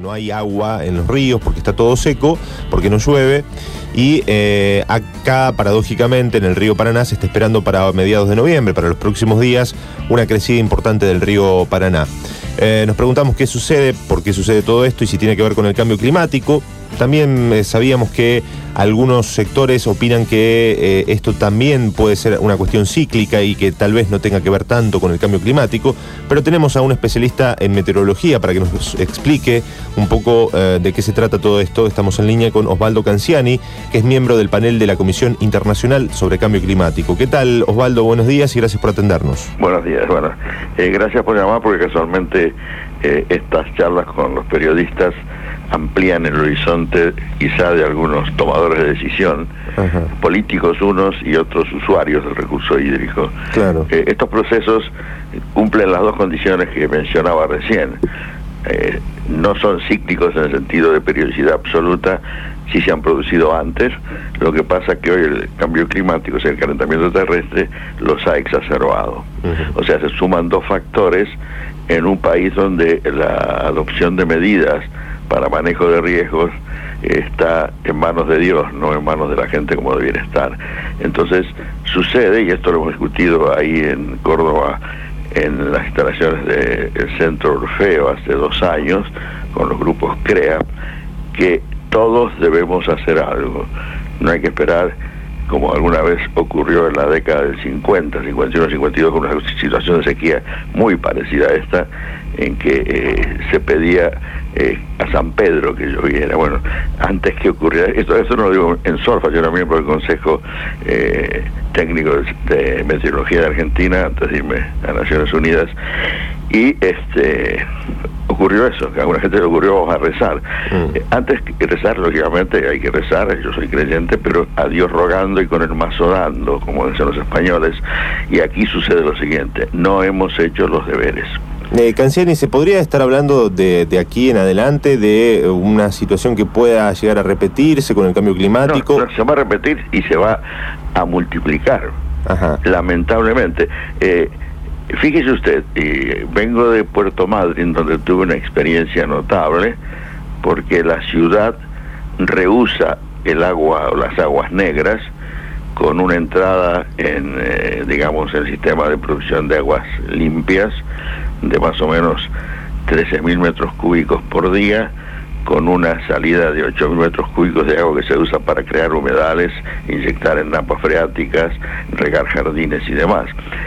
no hay agua en los ríos porque está todo seco, porque no llueve. Y acá, paradójicamente, en el río Paraná se está esperando para mediados de noviembre, para los próximos días, una crecida importante del río Paraná. Nos preguntamos qué sucede, por qué sucede todo esto y si tiene que ver con el cambio climático. También sabíamos que algunos sectores opinan que esto también puede ser una cuestión cíclica y que tal vez no tenga que ver tanto con el cambio climático, pero tenemos a un especialista en meteorología para que nos explique un poco de qué se trata todo esto. Estamos en línea con Osvaldo Canziani, que es miembro del panel de la Comisión Internacional sobre Cambio Climático. ¿Qué tal, Osvaldo? Buenos días y gracias por atendernos. Buenos días. Bueno, gracias por llamar, porque casualmente estas charlas con los periodistas amplían el horizonte quizá de algunos tomadores de decisión, políticos unos y otros usuarios del recurso hídrico. Claro. Estos procesos cumplen las dos condiciones que mencionaba recién. No son cíclicos en el sentido de periodicidad absoluta, sí se han producido antes. Lo que pasa es que hoy el cambio climático, o sea, el calentamiento terrestre, los ha exacerbado. O sea, se suman dos factores en un país donde la adopción de medidas para manejo de riesgos está en manos de Dios, no en manos de la gente como debiera estar. Entonces sucede, y esto lo hemos discutido ahí en Córdoba, en las instalaciones del Centro Orfeo hace 2 años, con los grupos CREA, que todos debemos hacer algo. No hay que esperar, como alguna vez ocurrió en la década del 50, 51, 52, con una situación de sequía muy parecida a esta, en que se pedía a San Pedro que lloviera. Bueno, antes que ocurriera esto no lo digo en solfa, yo era miembro del Consejo Técnico de Meteorología de Argentina antes de irme a Naciones Unidas, y ocurrió eso, que a alguna gente le ocurrió a rezar. Antes que rezar, lógicamente hay que rezar, yo soy creyente, pero a Dios rogando y con el mazo dando, como dicen los españoles. Y aquí sucede lo siguiente: no hemos hecho los deberes. Canziani, ¿se podría estar hablando de aquí en adelante de una situación que pueda llegar a repetirse con el cambio climático? No, se va a repetir y se va a multiplicar, lamentablemente. Fíjese usted, vengo de Puerto Madryn, donde tuve una experiencia notable, porque la ciudad rehúsa el agua o las aguas negras con una entrada en, digamos, el sistema de producción de aguas limpias de más o menos 13.000 metros cúbicos por día, con una salida de 8.000 metros cúbicos de agua que se usa para crear humedales, inyectar en napas freáticas, regar jardines y demás.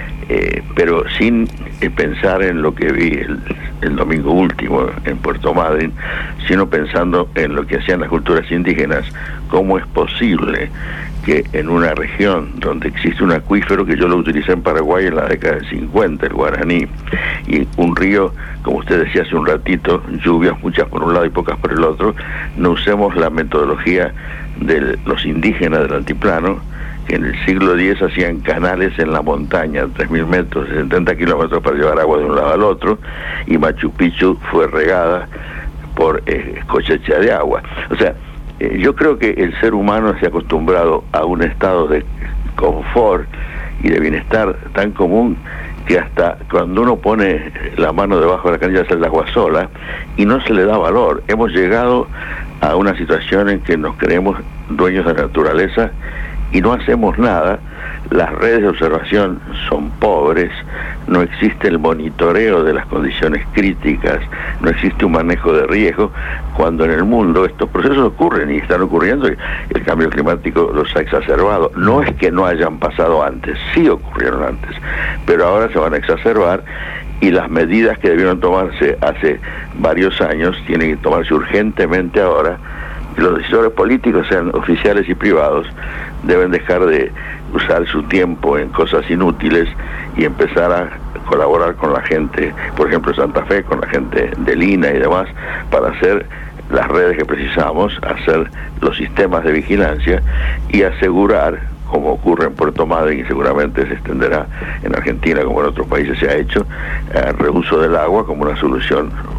Pero sin pensar en lo que vi el domingo último en Puerto Madryn, sino pensando en lo que hacían las culturas indígenas. ¿Cómo es posible que en una región donde existe un acuífero, que yo lo utilicé en Paraguay en la década del 50, el Guaraní, y un río, como usted decía hace un ratito, lluvias muchas por un lado y pocas por el otro, no usemos la metodología de los indígenas del altiplano, que en el siglo X hacían canales en la montaña, 3.000 metros, 70 kilómetros para llevar agua de un lado al otro, y Machu Picchu fue regada por cosecha de agua. O sea, yo creo que el ser humano se ha acostumbrado a un estado de confort y de bienestar tan común que hasta cuando uno pone la mano debajo de la canilla sale el agua sola y no se le da valor. Hemos llegado a una situación en que nos creemos dueños de la naturaleza y no hacemos nada. Las redes de observación son pobres, no existe el monitoreo de las condiciones críticas, no existe un manejo de riesgo, cuando en el mundo estos procesos ocurren y están ocurriendo, y el cambio climático los ha exacerbado. No es que no hayan pasado antes, sí ocurrieron antes, pero ahora se van a exacerbar, y las medidas que debieron tomarse hace varios años tienen que tomarse urgentemente ahora. Los decisores políticos, sean oficiales y privados, deben dejar de usar su tiempo en cosas inútiles y empezar a colaborar con la gente, por ejemplo en Santa Fe, con la gente del INA y demás, para hacer las redes que precisamos, hacer los sistemas de vigilancia y asegurar, como ocurre en Puerto Madryn y seguramente se extenderá en Argentina como en otros países se ha hecho, el reuso del agua como una solución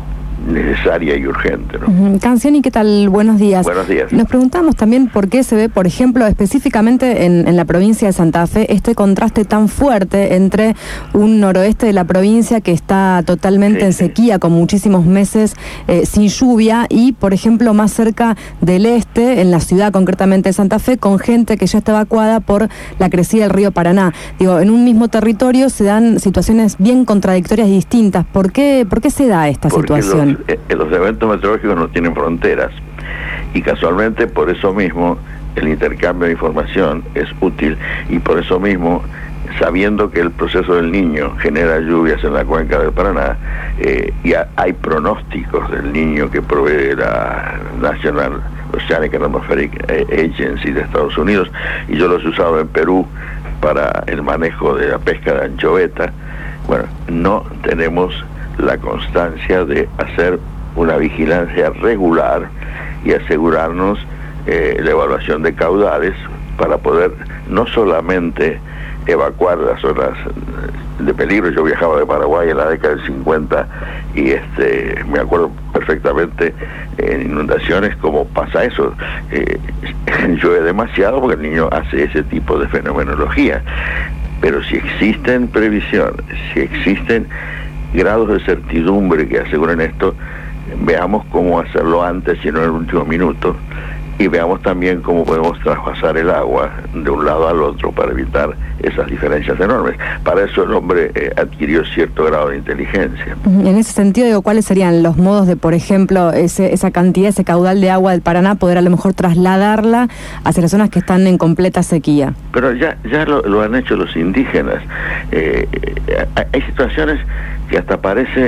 necesaria y urgente, ¿no? Canciani, ¿qué tal? Buenos días. Buenos días. Nos preguntamos también por qué se ve, por ejemplo, específicamente en la provincia de Santa Fe, este contraste tan fuerte entre un noroeste de la provincia que está totalmente en sequía, con muchísimos meses sin lluvia, y, por ejemplo, más cerca del este, en la ciudad concretamente de Santa Fe, con gente que ya está evacuada por la crecida del río Paraná. Digo, en un mismo territorio se dan situaciones bien contradictorias y distintas. ¿Por qué se da esta situación? Los eventos meteorológicos no tienen fronteras, y casualmente por eso mismo el intercambio de información es útil, y por eso mismo, sabiendo que el proceso del Niño genera lluvias en la cuenca del Paraná, y hay pronósticos del Niño que provee la National Oceanic and Atmospheric Agency de Estados Unidos, y yo los he usado en Perú para el manejo de la pesca de anchoveta. Bueno, no tenemos la constancia de hacer una vigilancia regular y asegurarnos la evaluación de caudales para poder no solamente evacuar las zonas de peligro. Yo viajaba de Paraguay en la década del 50 y me acuerdo perfectamente en inundaciones cómo pasa eso. Llueve demasiado porque el Niño hace ese tipo de fenomenología, pero si existen previsiones, si existen grados de certidumbre que aseguren esto, veamos cómo hacerlo antes y no en el último minuto, y veamos también cómo podemos traspasar el agua de un lado al otro para evitar esas diferencias enormes. Para eso el hombre adquirió cierto grado de inteligencia. En ese sentido, digo, ¿cuáles serían los modos de, por ejemplo, esa cantidad, ese caudal de agua del Paraná, poder a lo mejor trasladarla hacia las zonas que están en completa sequía? Pero ya lo han hecho los indígenas. Hay situaciones que hasta parece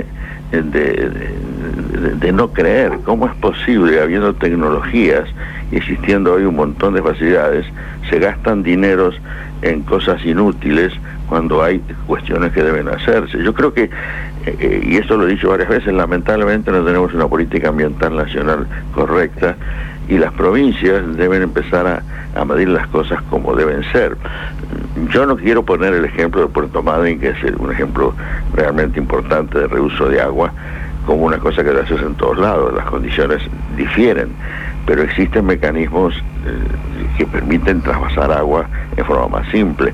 de no creer. ¿Cómo es posible, habiendo tecnologías y existiendo hoy un montón de facilidades, se gastan dineros en cosas inútiles cuando hay cuestiones que deben hacerse? Yo creo que, y esto lo he dicho varias veces, lamentablemente no tenemos una política ambiental nacional correcta, y las provincias deben empezar a medir las cosas como deben ser. Yo no quiero poner el ejemplo de Puerto Madryn, que es un ejemplo realmente importante de reuso de agua, como una cosa que se hace en todos lados. Las condiciones difieren, pero existen mecanismos que permiten trasvasar agua en forma más simple.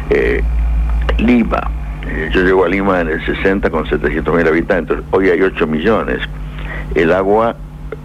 Lima, yo llego a Lima en el 60 con 700.000 habitantes, hoy hay 8 millones. El agua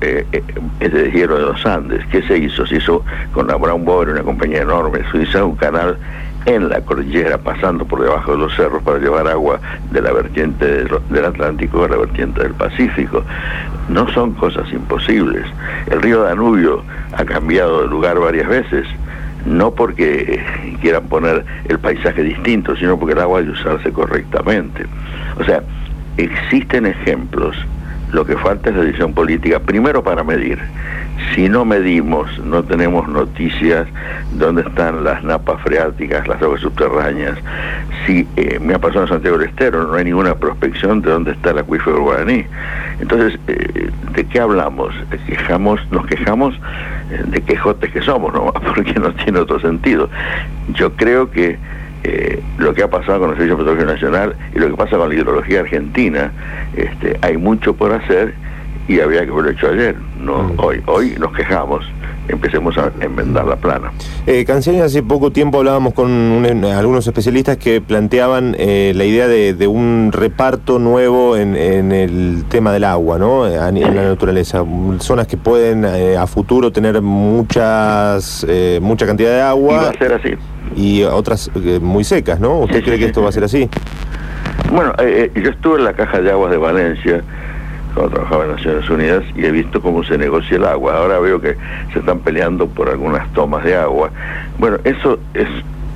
es de hielo de los Andes. ¿Qué se hizo? Se hizo con la Brown Boveri, una compañía enorme. Se hizo un canal en la cordillera, pasando por debajo de los cerros, para llevar agua de la vertiente del Atlántico a la vertiente del Pacífico. No son cosas imposibles. El río Danubio ha cambiado de lugar varias veces, no porque quieran poner el paisaje distinto, sino porque el agua hay que usarse correctamente. O sea, existen ejemplos. Lo que falta es la decisión política, primero para medir. Si no medimos, no tenemos noticias de dónde están las napas freáticas, las aguas subterráneas. Si me ha pasado en Santiago del Estero, no hay ninguna prospección de dónde está el acuífero guaraní. Entonces, ¿de qué hablamos? Nos quejamos de quejotes que somos, ¿no? Porque no tiene otro sentido. Yo creo que lo que ha pasado con el Servicio Petrolero Nacional y lo que pasa con la hidrología argentina, hay mucho por hacer, y habría que haberlo hecho ayer, no hoy nos quejamos. Empecemos a enmendar la plana. Canciani, hace poco tiempo hablábamos con algunos especialistas que planteaban la idea de un reparto nuevo en el tema del agua, ¿no? En la naturaleza. Zonas que pueden a futuro tener mucha cantidad de agua. Y va a ser así. Y otras muy secas, ¿no? ¿Usted cree que esto va a ser así? Bueno, yo estuve en la Caja de Aguas de Valencia cuando trabajaba en Naciones Unidas, y he visto cómo se negocia el agua. Ahora veo que se están peleando por algunas tomas de agua. Bueno, eso es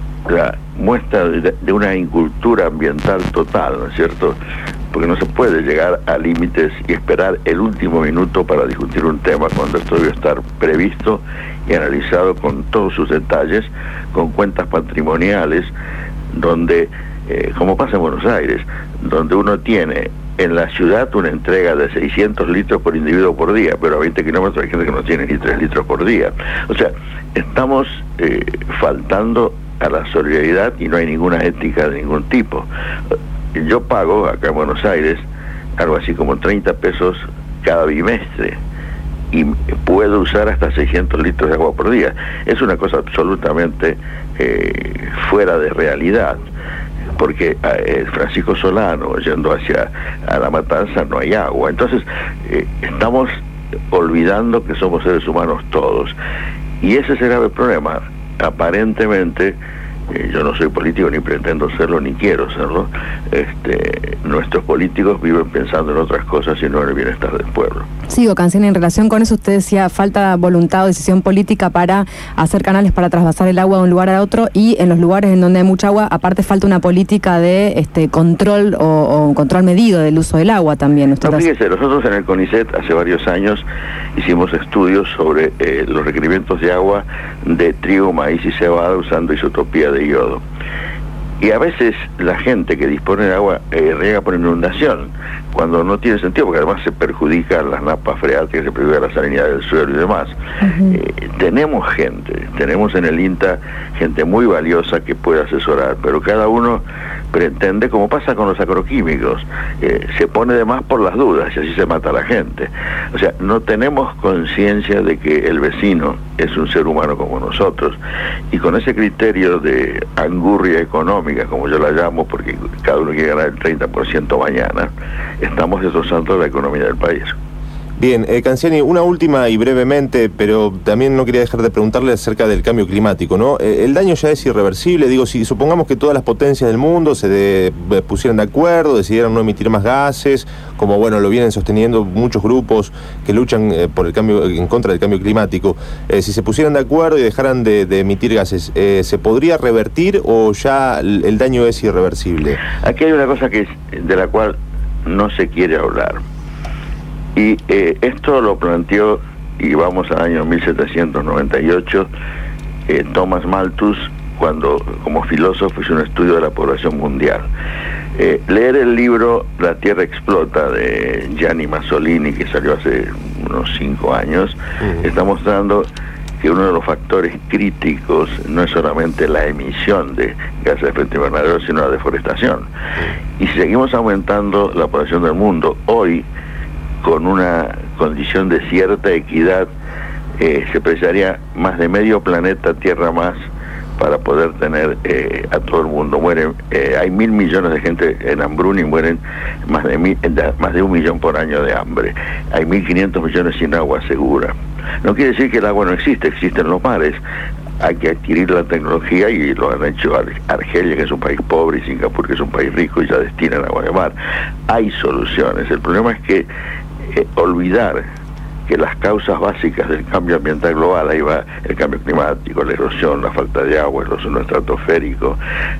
la muestra de una incultura ambiental total, ¿no es cierto? Porque no se puede llegar a límites y esperar el último minuto para discutir un tema cuando esto debe estar previsto y analizado con todos sus detalles, con cuentas patrimoniales, donde, como pasa en Buenos Aires, donde uno tiene en la ciudad una entrega de 600 litros por individuo por día, pero a 20 kilómetros hay gente que no tiene ni 3 litros por día. O sea, estamos faltando a la solidaridad, y no hay ninguna ética de ningún tipo. Yo pago acá en Buenos Aires algo así como 30 pesos cada bimestre y puedo usar hasta 600 litros de agua por día. Es una cosa absolutamente fuera de realidad, porque Francisco Solano, yendo hacia La Matanza, no hay agua. Entonces, estamos olvidando que somos seres humanos todos. Y ese es el grave problema. Aparentemente, yo no soy político, ni pretendo serlo, ni quiero serlo, nuestros políticos viven pensando en otras cosas y no en el bienestar del pueblo. Sigo, Canciani, en relación con eso usted decía falta voluntad o decisión política para hacer canales para trasvasar el agua de un lugar a otro, y en los lugares en donde hay mucha agua, aparte falta una política de control o un control medido del uso del agua también. No, fíjese, nosotros en el CONICET hace varios años hicimos estudios sobre los requerimientos de agua de trigo, maíz y cebada usando isotopía de yodo. Y a veces la gente que dispone de agua riega por inundación, cuando no tiene sentido, porque además se perjudican las napas freáticas, se perjudica la salinidad del suelo y demás. Tenemos en el INTA gente muy valiosa que puede asesorar, pero cada uno pretende, como pasa con los agroquímicos, se pone de más por las dudas y así se mata a la gente. O sea, no tenemos conciencia de que el vecino es un ser humano como nosotros, y con ese criterio de angurria económica, como yo la llamo, porque cada uno quiere ganar el 30% mañana, estamos destrozando la economía del país. Bien, Canciani, una última y brevemente, pero también no quería dejar de preguntarle acerca del cambio climático, ¿no? El daño ya es irreversible, digo, si supongamos que todas las potencias del mundo se pusieran de acuerdo, decidieran no emitir más gases, como bueno, lo vienen sosteniendo muchos grupos que luchan por el cambio, en contra del cambio climático, si se pusieran de acuerdo y dejaran de emitir gases, ¿se podría revertir o ya el daño es irreversible? Aquí hay una cosa de la cual no se quiere hablar. Y esto lo planteó, y vamos al año 1798, Thomas Malthus, cuando como filósofo hizo un estudio de la población mundial. Leer el libro La Tierra Explota de Gianni Masolini, que salió hace unos 5 años, está mostrando que uno de los factores críticos no es solamente la emisión de gases de efecto invernadero, sino la deforestación. Y si seguimos aumentando la población del mundo, hoy, con una condición de cierta equidad, se precisaría más de medio planeta Tierra más para poder tener a todo el mundo. Mueren, hay 1.000 millones de gente en hambruna y mueren más de 1 millón por año de hambre. Hay 1.500 millones sin agua segura. No quiere decir que el agua no existe, existen los mares. Hay que adquirir la tecnología, y lo han hecho Argelia, que es un país pobre, y Singapur, que es un país rico, y ya destinan agua de mar. Hay soluciones. El problema es que olvidar que las causas básicas del cambio ambiental global, ahí va el cambio climático, la erosión, la falta de agua, el ozono estratosférico,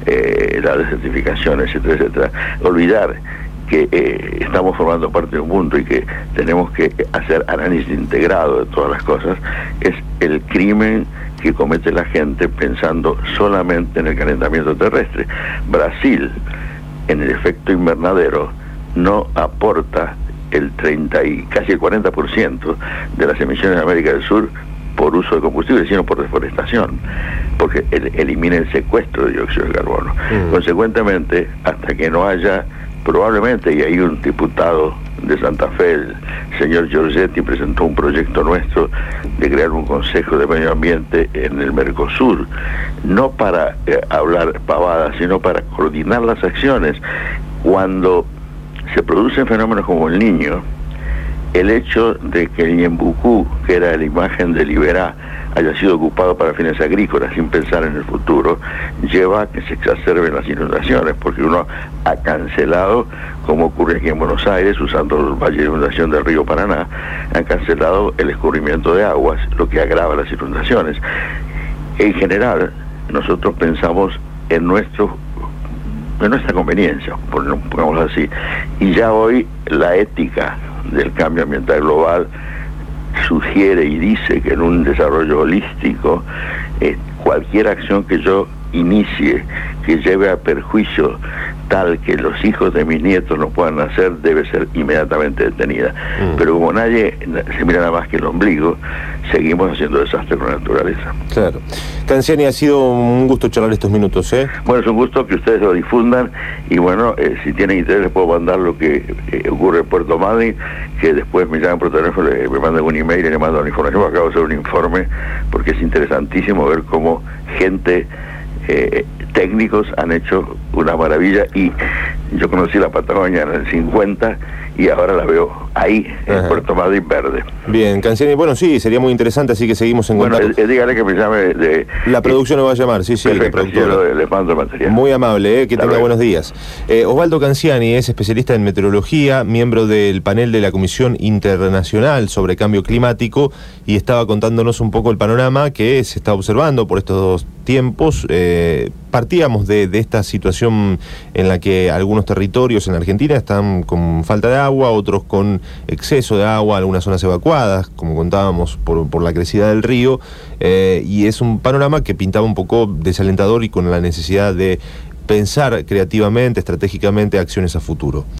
la desertificación, etcétera, etcétera. Olvidar que estamos formando parte de un mundo y que tenemos que hacer análisis integrado de todas las cosas, es el crimen que comete la gente pensando solamente en el calentamiento terrestre. Brasil, en el efecto invernadero, no aporta el 30 y casi el 40% de las emisiones de América del Sur por uso de combustible, sino por deforestación, porque elimina el secuestro de dióxido de carbono. Consecuentemente, hasta que no haya, probablemente, y hay un diputado de Santa Fe, el señor Giorgetti, presentó un proyecto nuestro de crear un consejo de medio ambiente en el Mercosur, no para hablar pavadas, sino para coordinar las acciones. Cuando se producen fenómenos como el Niño, el hecho de que el Ñembucú, que era la imagen de Liberá, haya sido ocupado para fines agrícolas sin pensar en el futuro, lleva a que se exacerben las inundaciones, porque uno ha cancelado, como ocurre aquí en Buenos Aires, usando el valle de inundación del río Paraná, han cancelado el escurrimiento de aguas, lo que agrava las inundaciones. En general, nosotros pensamos en nuestra conveniencia, pongámoslo así, y ya hoy la ética del cambio ambiental global sugiere y dice que en un desarrollo holístico, cualquier acción que yo inicie que lleve a perjuicio tal que los hijos de mis nietos no puedan nacer debe ser inmediatamente detenida. Pero como nadie se mira nada más que el ombligo, seguimos haciendo desastres con la naturaleza. Claro. Canciani, ha sido un gusto charlar estos minutos, ¿eh? Bueno, es un gusto que ustedes lo difundan y bueno, si tienen interés les puedo mandar lo que ocurre en Puerto Madryn, que después me llaman por teléfono, me mandan un email y le mandan la información. Acabo de hacer un informe porque es interesantísimo ver cómo gente, técnicos han hecho una maravilla, y yo conocí la Patagonia en el 50 y ahora la veo ahí, en Puerto Madryn verde. Bien, Canciani, bueno, sí, sería muy interesante, así que seguimos en contacto. Bueno, dígale que me llame de... La producción lo va a llamar, sí, perfecto, le mando material. Muy amable, que tenga buenos días. Osvaldo Canciani es especialista en meteorología, miembro del panel de la Comisión Internacional sobre Cambio Climático, y estaba contándonos un poco el panorama que se está observando por estos tiempos. Partíamos de esta situación en la que algunos territorios en Argentina están con falta de agua, otros con exceso de agua, algunas zonas evacuadas, como contábamos, por la crecida del río, y es un panorama que pintaba un poco desalentador y con la necesidad de pensar creativamente, estratégicamente, acciones a futuro.